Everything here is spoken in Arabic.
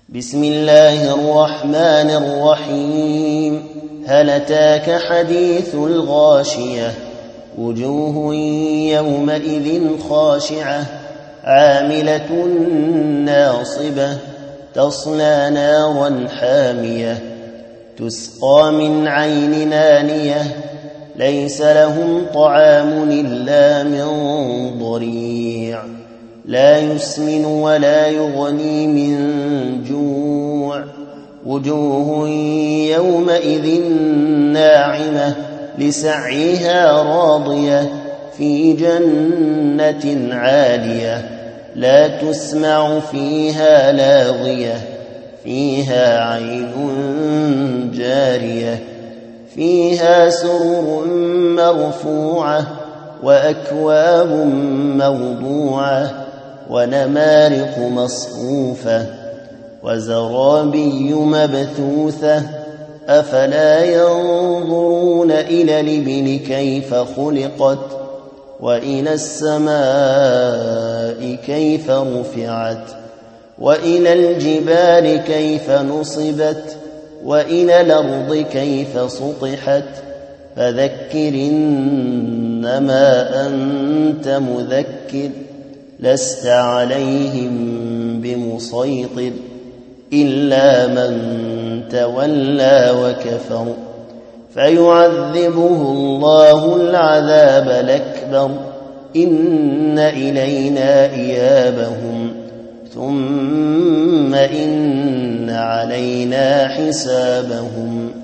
بسم الله الرحمن الرحيم. هل أتاك حديث الغاشية؟ وجوه يومئذ خاشعة عاملة ناصبة تصلى نارا حامية تسقى من عين آنية ليس لهم طعام إلا من ضريع لا يسمن ولا يغني من جوع. وجوه يومئذ ناعمة لسعيها راضية في جنة عالية لا تسمع فيها لاغية فيها عين جارية فيها سرر مرفوعة وأكواب موضوعة ونمارق مصفوفة وزرابي مبثوثة أفلا ينظرون إلى الإبل كيف خلقت وإلى السماء كيف رفعت وإلى الجبال كيف نصبت وإلى الأرض كيف سطحت فذكر إنما أنت مذكر لست عليهم بمسيطر إلا من تولى وكفر فيعذبه الله العذاب الأكبر إن إلينا إيابهم ثم إن علينا حسابهم.